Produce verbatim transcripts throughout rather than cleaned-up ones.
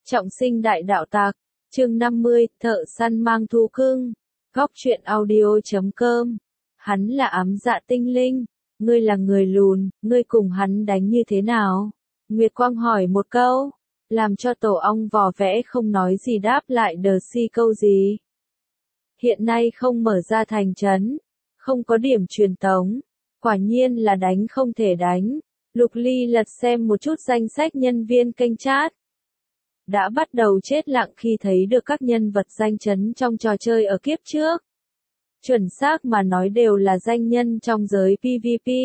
Trọng sinh đại đạo tặc, chương năm mươi, thợ săn mang thú cưng, góc truyện audio chấm com. Hắn là ám dạ tinh linh, ngươi là người lùn, ngươi cùng hắn đánh như thế nào? Nguyệt Quang hỏi một câu, làm cho tổ ong vò vẽ không nói gì đáp lại đờ si câu gì. Hiện nay không mở ra thành trấn, không có điểm truyền tống, quả nhiên là đánh không thể đánh. Lục Ly lật xem một chút danh sách nhân viên kênh chat. Đã bắt đầu chết lặng khi thấy được các nhân vật danh chấn trong trò chơi ở kiếp trước. Chuẩn xác mà nói đều là danh nhân trong giới pê vê pê.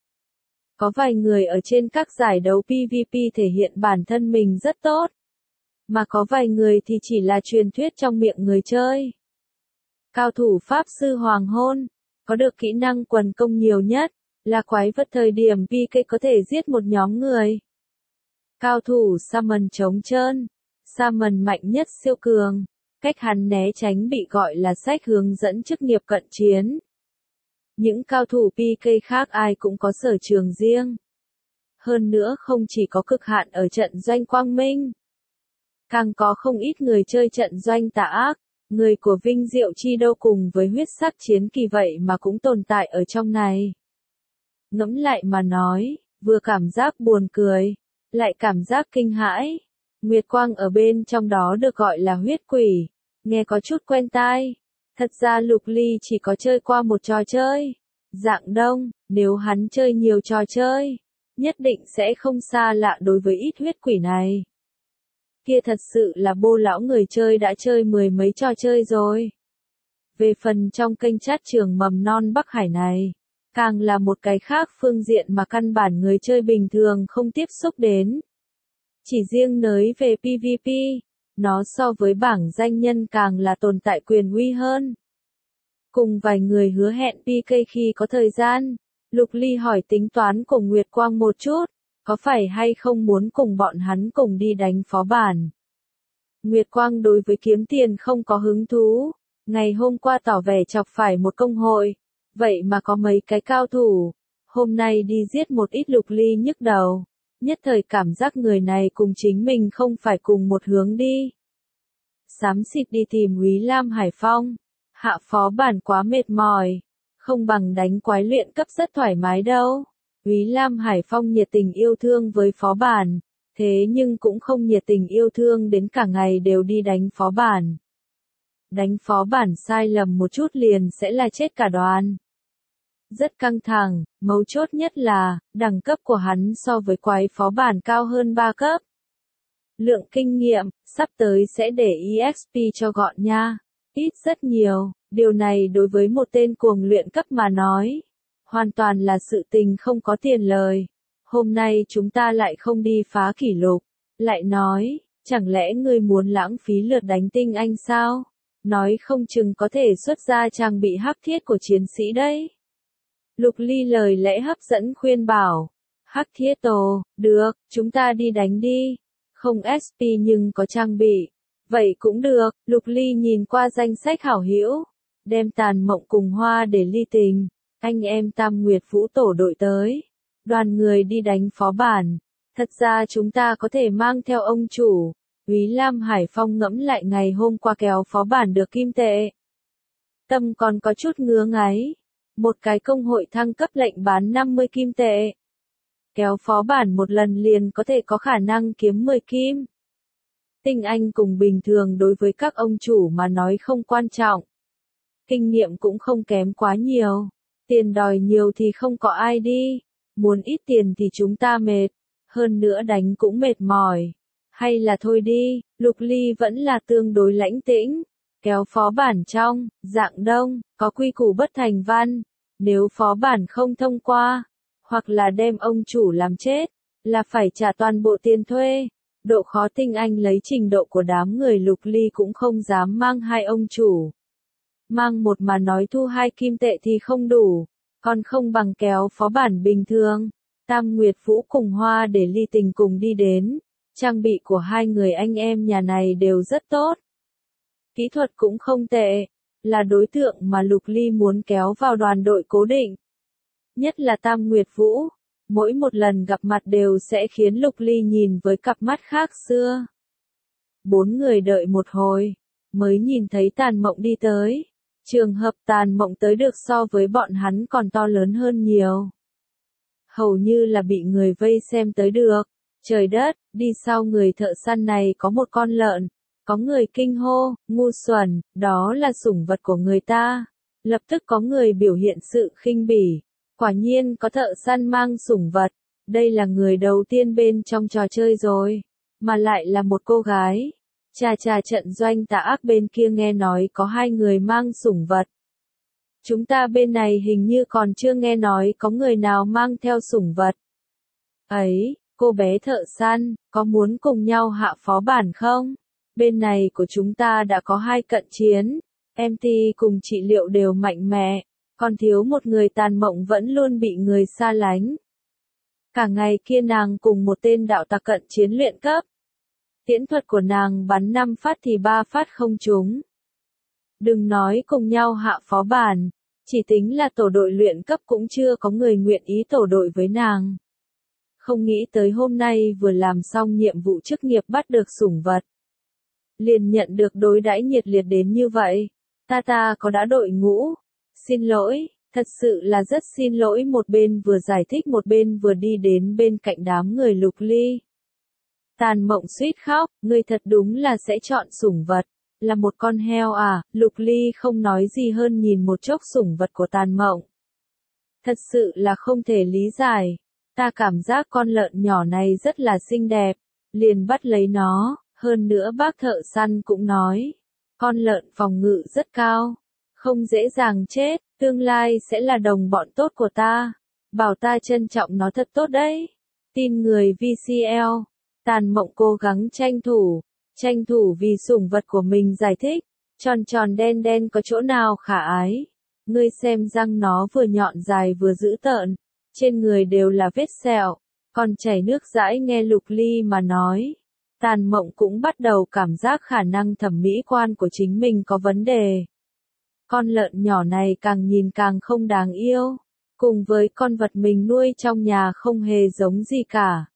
Có vài người ở trên các giải đấu pê vê pê thể hiện bản thân mình rất tốt. Mà có vài người thì chỉ là truyền thuyết trong miệng người chơi. Cao thủ Pháp Sư Hoàng Hôn, có được kỹ năng quần công nhiều nhất, là quái vật thời điểm pê ca có thể giết một nhóm người. Cao thủ Summon trống trơn, Summon mạnh nhất siêu cường, cách hắn né tránh bị gọi là sách hướng dẫn chức nghiệp cận chiến. Những cao thủ pê ca khác ai cũng có sở trường riêng. Hơn nữa không chỉ có cực hạn ở trận doanh quang minh. Càng có không ít người chơi trận doanh tà ác, người của Vinh Diệu Chi Đô cùng với huyết sắc chiến kỳ vậy mà cũng tồn tại ở trong này. Ngẫm lại mà nói, vừa cảm giác buồn cười, lại cảm giác kinh hãi. Nguyệt Quang ở bên trong đó được gọi là huyết quỷ, nghe có chút quen tai. Thật ra Lục Ly chỉ có chơi qua một trò chơi, dạng đông, nếu hắn chơi nhiều trò chơi, nhất định sẽ không xa lạ đối với ít huyết quỷ này. Kia thật sự là bô lão người chơi đã chơi mười mấy trò chơi rồi. Về phần trong kênh chat trường mầm non Bắc Hải này, càng là một cái khác phương diện mà căn bản người chơi bình thường không tiếp xúc đến. Chỉ riêng nới về pê vê pê, nó so với bảng danh nhân càng là tồn tại quyền uy hơn. Cùng vài người hứa hẹn pê ca khi có thời gian, Lục Ly hỏi tính toán của Nguyệt Quang một chút, có phải hay không muốn cùng bọn hắn cùng đi đánh phó bản. Nguyệt Quang đối với kiếm tiền không có hứng thú, ngày hôm qua tỏ vẻ chọc phải một công hội, vậy mà có mấy cái cao thủ, hôm nay đi giết một ít Lục Ly nhức đầu. Nhất thời cảm giác người này cùng chính mình không phải cùng một hướng đi. Xám xịt đi tìm Úy Lam Hải Phong, hạ phó bản quá mệt mỏi, không bằng đánh quái luyện cấp rất thoải mái đâu. Úy Lam Hải Phong nhiệt tình yêu thương với phó bản, thế nhưng cũng không nhiệt tình yêu thương đến cả ngày đều đi đánh phó bản. Đánh phó bản sai lầm một chút liền sẽ là chết cả đoàn. Rất căng thẳng, mấu chốt nhất là, đẳng cấp của hắn so với quái phó bản cao hơn ba cấp. Lượng kinh nghiệm, sắp tới sẽ để e ích pê cho gọn nha. Ít rất nhiều, điều này đối với một tên cuồng luyện cấp mà nói. Hoàn toàn là sự tình không có tiền lời. Hôm nay chúng ta lại không đi phá kỷ lục. Lại nói, chẳng lẽ ngươi muốn lãng phí lượt đánh tinh anh sao? Nói không chừng có thể xuất ra trang bị hắc thiết của chiến sĩ đấy. Lục Ly lời lẽ hấp dẫn khuyên bảo. Hắc thiết tổ, được, chúng ta đi đánh đi. Không ét pê nhưng có trang bị. Vậy cũng được, Lục Ly nhìn qua danh sách hảo hữu. Đem Tàn Mộng cùng Hoa để ly tình. Anh em Tam Nguyệt Vũ tổ đội tới. Đoàn người đi đánh phó bản. Thật ra chúng ta có thể mang theo ông chủ. Úy Lam Hải Phong ngẫm lại ngày hôm qua kéo phó bản được kim tệ. Tâm còn có chút ngứa ngáy. Một cái công hội thăng cấp lệnh bán năm mươi kim tệ. Kéo phó bản một lần liền có thể có khả năng kiếm mười kim. Tinh anh cùng bình thường đối với các ông chủ mà nói không quan trọng. Kinh nghiệm cũng không kém quá nhiều. Tiền đòi nhiều thì không có ai đi. Muốn ít tiền thì chúng ta mệt. Hơn nữa đánh cũng mệt mỏi. Hay là thôi đi, Lục Ly vẫn là tương đối lãnh tĩnh. Kéo phó bản trong, dạng đông, có quy củ bất thành văn. Nếu phó bản không thông qua, hoặc là đem ông chủ làm chết, là phải trả toàn bộ tiền thuê. Độ khó tinh anh lấy trình độ của đám người Lục Ly cũng không dám mang hai ông chủ. Mang một mà nói thu hai kim tệ thì không đủ, còn không bằng kéo phó bản bình thường. Tam Nguyệt Vũ cùng Hoa để ly tình cùng đi đến. Trang bị của hai người anh em nhà này đều rất tốt. Kỹ thuật cũng không tệ, là đối tượng mà Lục Ly muốn kéo vào đoàn đội cố định. Nhất là Tam Nguyệt Vũ, mỗi một lần gặp mặt đều sẽ khiến Lục Ly nhìn với cặp mắt khác xưa. Bốn người đợi một hồi, mới nhìn thấy Tàn Mộng đi tới. Trường hợp Tàn Mộng tới được so với bọn hắn còn to lớn hơn nhiều. Hầu như là bị người vây xem tới được. Trời đất, đi sau người thợ săn này có một con lợn. Có người kinh hô, ngu xuẩn, đó là sủng vật của người ta. Lập tức có người biểu hiện sự khinh bỉ. Quả nhiên có thợ săn mang sủng vật. Đây là người đầu tiên bên trong trò chơi rồi. Mà lại là một cô gái. Chà chà, trận doanh tà ác bên kia nghe nói có hai người mang sủng vật. Chúng ta bên này hình như còn chưa nghe nói có người nào mang theo sủng vật. Ấy, cô bé thợ săn, có muốn cùng nhau hạ phó bản không? Bên này của chúng ta đã có hai cận chiến. em tê cùng trị liệu đều mạnh mẽ. Còn thiếu một người. Tàn Mộng vẫn luôn bị người xa lánh. Cả ngày kia nàng cùng một tên đạo tặc cận chiến luyện cấp. Tiễn thuật của nàng bắn năm phát thì ba phát không trúng. Đừng nói cùng nhau hạ phó bản, chỉ tính là tổ đội luyện cấp cũng chưa có người nguyện ý tổ đội với nàng. Không nghĩ tới hôm nay vừa làm xong nhiệm vụ chức nghiệp bắt được sủng vật. Liền nhận được đối đãi nhiệt liệt đến như vậy. Ta ta có đã đội ngũ. Xin lỗi, thật sự là rất xin lỗi. Một bên vừa giải thích một bên vừa đi đến bên cạnh đám người Lục Ly. Tàn Mộng suýt khóc, ngươi thật đúng là sẽ chọn sủng vật. Là một con heo à? Lục Ly không nói gì hơn nhìn một chốc sủng vật của Tàn Mộng. Thật sự là không thể lý giải. Ta cảm giác con lợn nhỏ này rất là xinh đẹp. Liền bắt lấy nó, hơn nữa bác thợ săn cũng nói. Con lợn phòng ngự rất cao. Không dễ dàng chết, tương lai sẽ là đồng bọn tốt của ta. Bảo ta trân trọng nó thật tốt đấy. Tin người vê xê lờ. Tàn Mộng cố gắng tranh thủ, tranh thủ vì sủng vật của mình giải thích, tròn tròn đen đen có chỗ nào khả ái. Ngươi xem răng nó vừa nhọn dài vừa dữ tợn, trên người đều là vết sẹo, còn chảy nước dãi. Nghe Lục Ly mà nói, Tàn Mộng cũng bắt đầu cảm giác khả năng thẩm mỹ quan của chính mình có vấn đề. Con lợn nhỏ này càng nhìn càng không đáng yêu, cùng với con vật mình nuôi trong nhà không hề giống gì cả.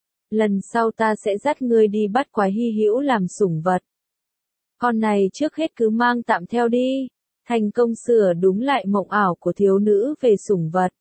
Lần sau ta sẽ dắt ngươi đi bắt quái hy hữu làm sủng vật. Con này trước hết cứ mang tạm theo đi. Thành công sửa đúng lại mộng ảo của thiếu nữ về sủng vật.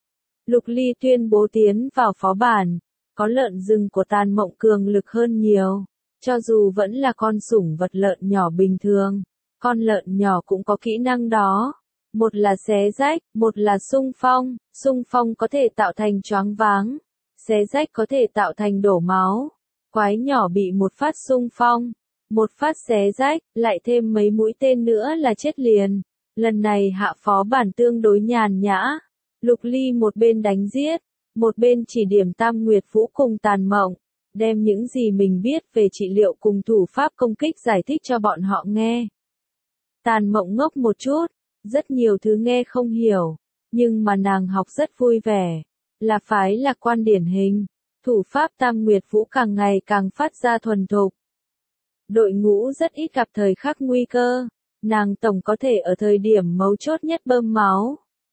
Lục Ly tuyên bố tiến vào phó bản. Có lợn rừng của Tàn Mộng cường lực hơn nhiều. Cho dù vẫn là con sủng vật lợn nhỏ bình thường, con lợn nhỏ cũng có kỹ năng đó. Một là xé rách, một là xung phong. Xung phong có thể tạo thành choáng váng. Xé rách có thể tạo thành đổ máu. Quái nhỏ bị một phát xung phong, một phát xé rách, lại thêm mấy mũi tên nữa là chết liền. Lần này hạ phó bản tương đối nhàn nhã. Lục Ly một bên đánh giết, một bên chỉ điểm Tam Nguyệt Vũ cùng Tàn Mộng, đem những gì mình biết về trị liệu cùng thủ pháp công kích giải thích cho bọn họ nghe. Tàn Mộng ngốc một chút, rất nhiều thứ nghe không hiểu, nhưng mà nàng học rất vui vẻ. Là phái lạc quan điển hình, thủ pháp Tam Nguyệt Vũ càng ngày càng phát ra thuần thục. Đội ngũ rất ít gặp thời khắc nguy cơ, nàng tổng có thể ở thời điểm mấu chốt nhất bơm máu.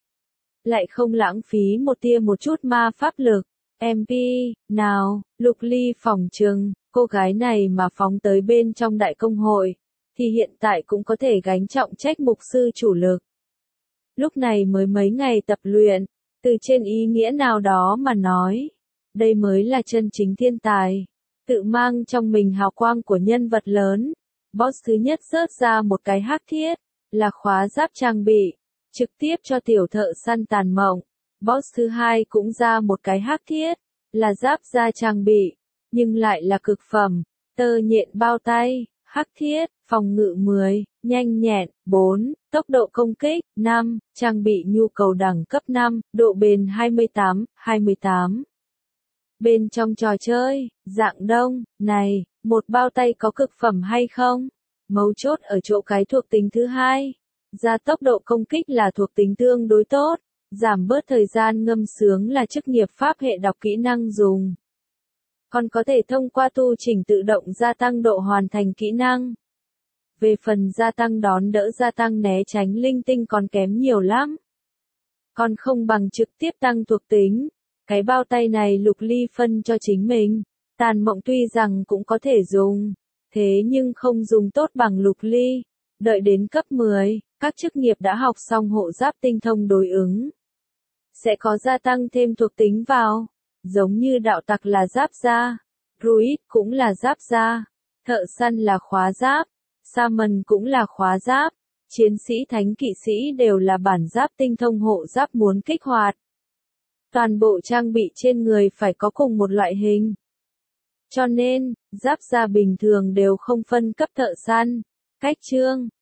Lại không lãng phí một tia một chút ma pháp lực. em pê, nào, Lục Ly phỏng chừng, cô gái này mà phóng tới bên trong đại công hội, thì hiện tại cũng có thể gánh trọng trách mục sư chủ lực. Lúc này mới mấy ngày tập luyện. Từ trên ý nghĩa nào đó mà nói, đây mới là chân chính thiên tài, tự mang trong mình hào quang của nhân vật lớn. Boss thứ nhất rớt ra một cái hắc thiết, là khóa giáp trang bị, trực tiếp cho tiểu thợ săn Tàn Mộng. Boss thứ hai cũng ra một cái hắc thiết, là giáp da trang bị, nhưng lại là cực phẩm, tơ nhện bao tay, hắc thiết, phòng ngự mười, nhanh nhẹn, bốn, tốc độ công kích, năm, trang bị nhu cầu đẳng cấp năm, độ bền hai mươi tám, hai mươi tám. Bên trong trò chơi, dạng đông, này, một bao tay có cực phẩm hay không? Mấu chốt ở chỗ cái thuộc tính thứ hai. Gia tốc độ công kích là thuộc tính tương đối tốt, giảm bớt thời gian ngâm sướng là chức nghiệp pháp hệ đọc kỹ năng dùng. Còn có thể thông qua tu chỉnh tự động gia tăng độ hoàn thành kỹ năng. Về phần gia tăng đón đỡ gia tăng né tránh linh tinh còn kém nhiều lắm. Còn không bằng trực tiếp tăng thuộc tính. Cái bao tay này Lục Ly phân cho chính mình. Tàn Mộng tuy rằng cũng có thể dùng. thế nhưng không dùng tốt bằng Lục Ly. Đợi đến cấp mười, các chức nghiệp đã học xong hộ giáp tinh thông đối ứng. Sẽ có gia tăng thêm thuộc tính vào, giống như đạo tặc là giáp da, druid cũng là giáp da, thợ săn là khóa giáp, shaman cũng là khóa giáp, chiến sĩ thánh kỵ sĩ đều là bản giáp tinh thông hộ giáp muốn kích hoạt. Toàn bộ trang bị trên người phải có cùng một loại hình. Cho nên, giáp da bình thường đều không phân cấp thợ săn. Cách chương